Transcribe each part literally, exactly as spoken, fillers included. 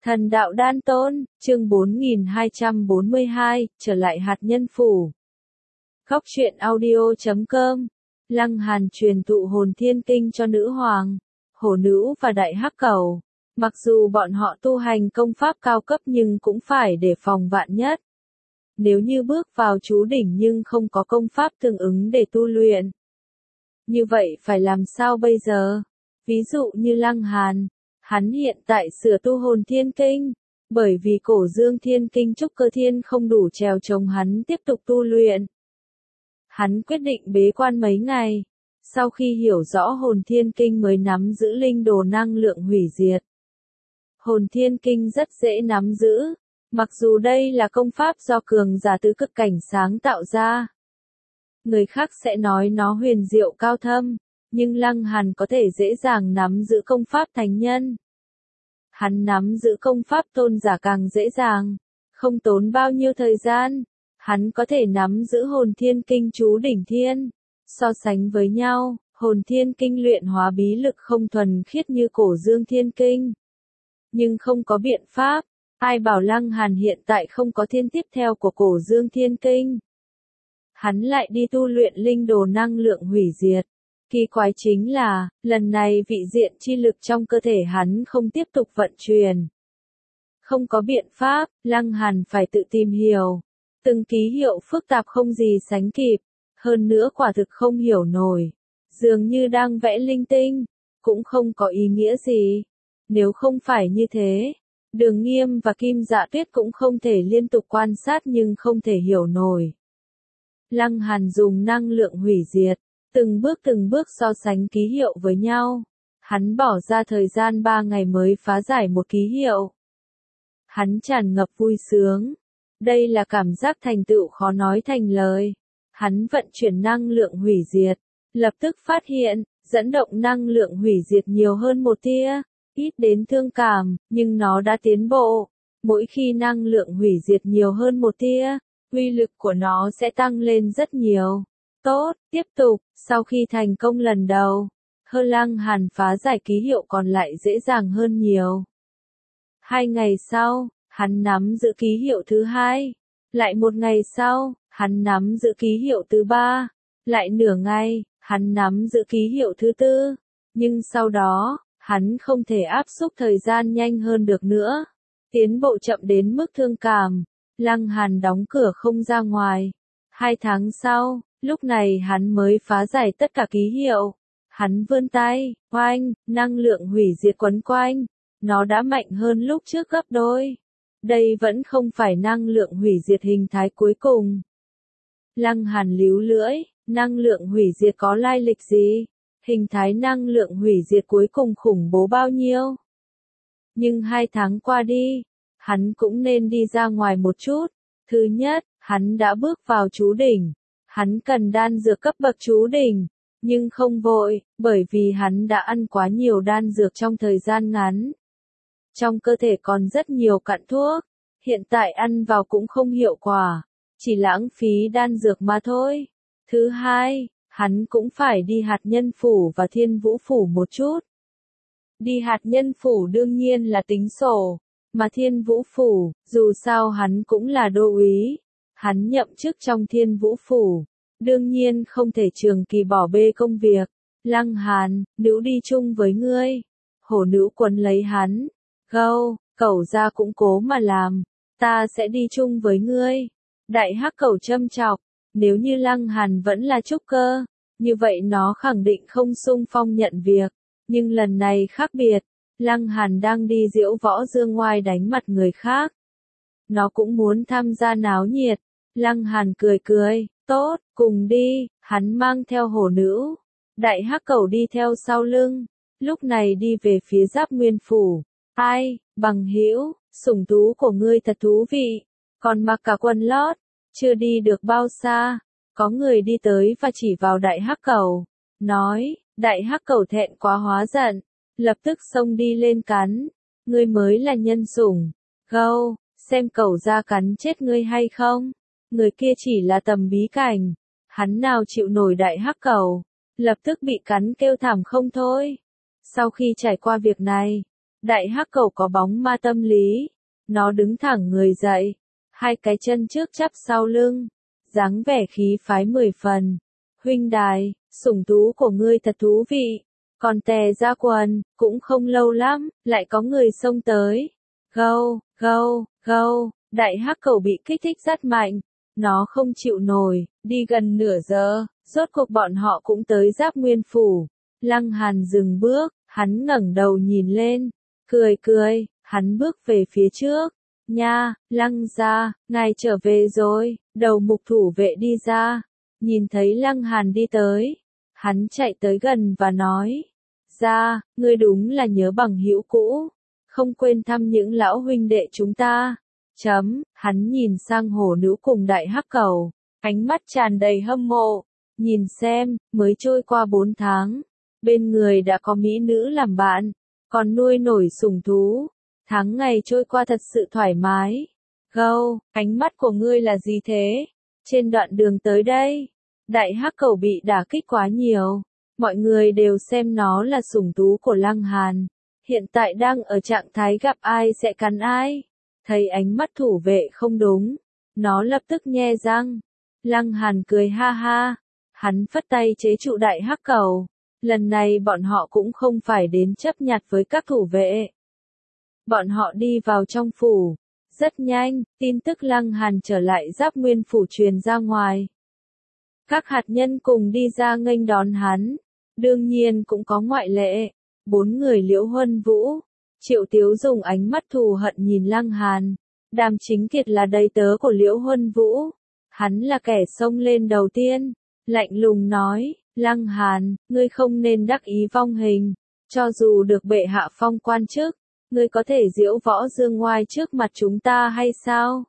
Thần đạo đan tôn, chương bốn nghìn hai trăm bốn mươi hai, trở lại hạt nhân phủ. Góc truyện audio chấm com. Lăng Hàn truyền thụ hồn thiên kinh cho nữ hoàng, hổ nữ và đại hắc cẩu. Mặc dù bọn họ tu hành công pháp cao cấp nhưng cũng phải đề phòng vạn nhất. Nếu như bước vào chú đỉnh nhưng không có công pháp tương ứng để tu luyện. Như vậy phải làm sao bây giờ? Ví dụ như Lăng Hàn. Hắn hiện tại sửa tu hồn thiên kinh, bởi vì cổ dương thiên kinh trúc cơ thiên không đủ trèo chống hắn tiếp tục tu luyện. Hắn quyết định bế quan mấy ngày, sau khi hiểu rõ hồn thiên kinh mới nắm giữ linh đồ năng lượng hủy diệt. Hồn thiên kinh rất dễ nắm giữ, mặc dù đây là công pháp do cường giả tứ cực cảnh sáng tạo ra. Người khác sẽ nói nó huyền diệu cao thâm. Nhưng Lăng Hàn có thể dễ dàng nắm giữ công pháp thánh nhân. Hắn nắm giữ công pháp tôn giả càng dễ dàng, không tốn bao nhiêu thời gian. Hắn có thể nắm giữ hồn thiên kinh chú đỉnh thiên. So sánh với nhau, hồn thiên kinh luyện hóa bí lực không thuần khiết như cổ dương thiên kinh. Nhưng không có biện pháp, ai bảo Lăng Hàn hiện tại không có thiên tiếp theo của cổ dương thiên kinh. Hắn lại đi tu luyện linh đồ năng lượng hủy diệt. Kỳ quái chính là, lần này vị diện chi lực trong cơ thể hắn không tiếp tục vận chuyển. Không có biện pháp, Lăng Hàn phải tự tìm hiểu. Từng ký hiệu phức tạp không gì sánh kịp, hơn nữa quả thực không hiểu nổi. Dường như đang vẽ linh tinh, cũng không có ý nghĩa gì. Nếu không phải như thế, Đường Nghiêm và Kim Dạ Tuyết cũng không thể liên tục quan sát nhưng không thể hiểu nổi. Lăng Hàn dùng năng lượng hủy diệt. Từng bước từng bước so sánh ký hiệu với nhau. Hắn bỏ ra thời gian ba ngày mới phá giải một ký hiệu. Hắn tràn ngập vui sướng. Đây là cảm giác thành tựu khó nói thành lời. Hắn vận chuyển năng lượng hủy diệt. Lập tức phát hiện, dẫn động năng lượng hủy diệt nhiều hơn một tia. Ít đến thương cảm, nhưng nó đã tiến bộ. Mỗi khi năng lượng hủy diệt nhiều hơn một tia, uy lực của nó sẽ tăng lên rất nhiều. Tốt, tiếp tục, sau khi thành công lần đầu, Hơ Lăng Hàn phá giải ký hiệu còn lại dễ dàng hơn nhiều. Hai ngày sau, hắn nắm giữ ký hiệu thứ hai. Lại một ngày sau, hắn nắm giữ ký hiệu thứ ba. Lại nửa ngày, hắn nắm giữ ký hiệu thứ tư. Nhưng sau đó, hắn không thể áp xúc thời gian nhanh hơn được nữa. Tiến bộ chậm đến mức thương cảm. Lăng Hàn đóng cửa không ra ngoài. Hai tháng sau, lúc này hắn mới phá giải tất cả ký hiệu. Hắn vươn tay, oanh, năng lượng hủy diệt quấn quanh. Nó đã mạnh hơn lúc trước gấp đôi. Đây vẫn không phải năng lượng hủy diệt hình thái cuối cùng. Lăng Hàn líu lưỡi, năng lượng hủy diệt có lai lịch gì? Hình thái năng lượng hủy diệt cuối cùng khủng bố bao nhiêu? Nhưng hai tháng qua đi, hắn cũng nên đi ra ngoài một chút. Thứ nhất, hắn đã bước vào chú đỉnh. Hắn cần đan dược cấp bậc chú đỉnh, nhưng không vội, bởi vì hắn đã ăn quá nhiều đan dược trong thời gian ngắn. Trong cơ thể còn rất nhiều cặn thuốc, hiện tại ăn vào cũng không hiệu quả, chỉ lãng phí đan dược mà thôi. Thứ hai, hắn cũng phải đi hạt nhân phủ và thiên vũ phủ một chút. Đi hạt nhân phủ đương nhiên là tính sổ, mà thiên vũ phủ, dù sao hắn cũng là đô úy. Hắn nhậm chức trong thiên vũ phủ, đương nhiên không thể trường kỳ bỏ bê công việc. Lăng Hàn, nữ đi chung với ngươi. Hổ nữ quấn lấy hắn. Gâu, cẩu ra cũng cố mà làm. Ta sẽ đi chung với ngươi. Đại hắc cẩu châm chọc. Nếu như Lăng Hàn vẫn là trúc cơ, như vậy nó khẳng định không xung phong nhận việc. Nhưng lần này khác biệt. Lăng Hàn đang đi diễu võ dương ngoai đánh mặt người khác. Nó cũng muốn tham gia náo nhiệt. Lăng Hàn cười cười, tốt, cùng đi. Hắn mang theo hổ nữ. Đại hắc cẩu đi theo sau lưng. Lúc này đi về phía Giáp Nguyên phủ. Ai, bằng hữu, sủng thú của ngươi thật thú vị. Còn mặc cả quần lót. Chưa đi được bao xa, có người đi tới và chỉ vào đại hắc cẩu. Nói, đại hắc cẩu thẹn quá hóa giận. Lập tức xông đi lên cắn. Ngươi mới là nhân sủng. Gâu, xem cẩu ra cắn chết ngươi hay không. Người kia chỉ là tầm bí cảnh. Hắn nào chịu nổi đại hắc cẩu. Lập tức bị cắn kêu thảm không thôi. Sau khi trải qua việc này, Đại hắc cầu có bóng ma tâm lý. Nó đứng thẳng người dậy, hai cái chân trước chắp sau lưng, dáng vẻ khí phái mười phần. Huynh đài, sủng thú của ngươi thật thú vị. Còn tè ra quần, cũng không lâu lắm, lại có người xông tới. Gâu, gâu, gâu, đại hắc cầu bị kích thích rất mạnh. Nó không chịu nổi, đi gần nửa giờ, rốt cuộc bọn họ cũng tới Giáp Nguyên Phủ. Lăng Hàn dừng bước, hắn ngẩng đầu nhìn lên, cười cười, hắn bước về phía trước. Nha, Lăng gia, ngài trở về rồi, đầu mục thủ vệ đi ra, nhìn thấy Lăng Hàn đi tới. Hắn chạy tới gần và nói, ra, ngươi đúng là nhớ bằng hữu cũ, không quên thăm những lão huynh đệ chúng ta. Chấm, hắn nhìn sang hổ nữ cùng đại hắc cầu, ánh mắt tràn đầy hâm mộ. Nhìn xem, mới trôi qua bốn tháng, bên người đã có mỹ nữ làm bạn, còn nuôi nổi sủng thú. Tháng ngày trôi qua thật sự thoải mái. Gâu, ánh mắt của ngươi là gì thế? Trên đoạn đường tới đây, đại hắc cầu bị đả kích quá nhiều. Mọi người đều xem nó là sủng thú của Lăng Hàn. Hiện tại đang ở trạng thái gặp ai sẽ cắn ai. Thấy ánh mắt thủ vệ không đúng, nó lập tức nhe răng. Lăng Hàn cười ha ha. Hắn phất tay chế trụ đại hắc cầu. Lần này bọn họ cũng không phải đến chấp nhặt với các thủ vệ. Bọn họ đi vào trong phủ. Rất nhanh, tin tức Lăng Hàn trở lại Giáp Nguyên Phủ truyền ra ngoài. Các hạt nhân cùng đi ra nghênh đón hắn. Đương nhiên cũng có ngoại lệ. Bốn người Liễu Huân Vũ. Triệu Tiếu dùng ánh mắt thù hận nhìn Lăng Hàn. Đàm Chính Kiệt là đầy tớ của Liễu Huân Vũ. Hắn là kẻ xông lên đầu tiên. Lạnh lùng nói, Lăng Hàn, ngươi không nên đắc ý vong hình. Cho dù được bệ hạ phong quan chức, ngươi có thể diễu võ dương ngoai trước mặt chúng ta hay sao?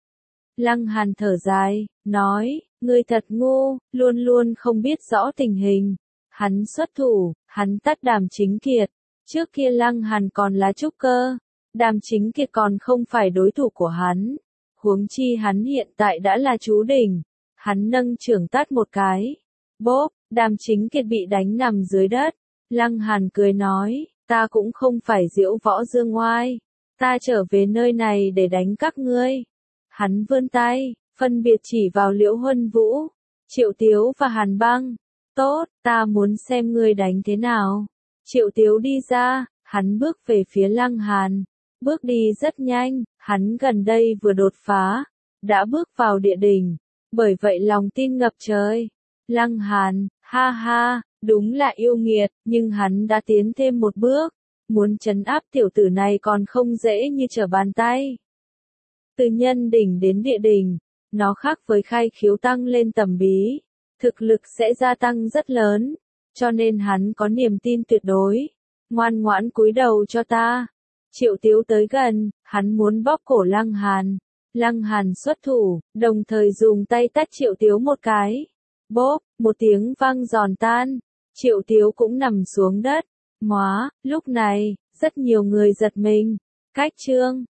Lăng Hàn thở dài, nói, ngươi thật ngu, luôn luôn không biết rõ tình hình. Hắn xuất thủ, hắn tắt Đàm Chính Kiệt. Trước kia Lăng Hàn còn là trúc cơ, Đàm Chính Kiệt còn không phải đối thủ của hắn. Huống chi hắn hiện tại đã là chú đỉnh. Hắn nâng chưởng tát một cái. Bốp, Đàm Chính Kiệt bị đánh nằm dưới đất. Lăng Hàn cười nói, ta cũng không phải diễu võ dương ngoai. Ta trở về nơi này để đánh các ngươi. Hắn vươn tay, phân biệt chỉ vào Liễu Huân Vũ, Triệu Tiếu và Hàn Băng. Tốt, ta muốn xem ngươi đánh thế nào. Triệu Tiếu đi ra, hắn bước về phía Lăng Hàn. Bước đi rất nhanh, hắn gần đây vừa đột phá, đã bước vào địa đỉnh. Bởi vậy lòng tin ngập trời. Lăng Hàn, ha ha, đúng là yêu nghiệt, nhưng hắn đã tiến thêm một bước. Muốn trấn áp tiểu tử này còn không dễ như trở bàn tay. Từ nhân đỉnh đến địa đỉnh, nó khác với khai khiếu tăng lên tầm bí. Thực lực sẽ gia tăng rất lớn, cho nên hắn có niềm tin tuyệt đối. Ngoan ngoãn cúi đầu cho ta. Triệu Tiếu tới gần, hắn muốn bóp cổ Lăng Hàn. Lăng Hàn xuất thủ, đồng thời dùng tay tát Triệu Tiếu một cái. Bốp, một tiếng vang giòn tan. Triệu Tiếu cũng nằm xuống đất. Móa, lúc này, rất nhiều người giật mình. Cách chương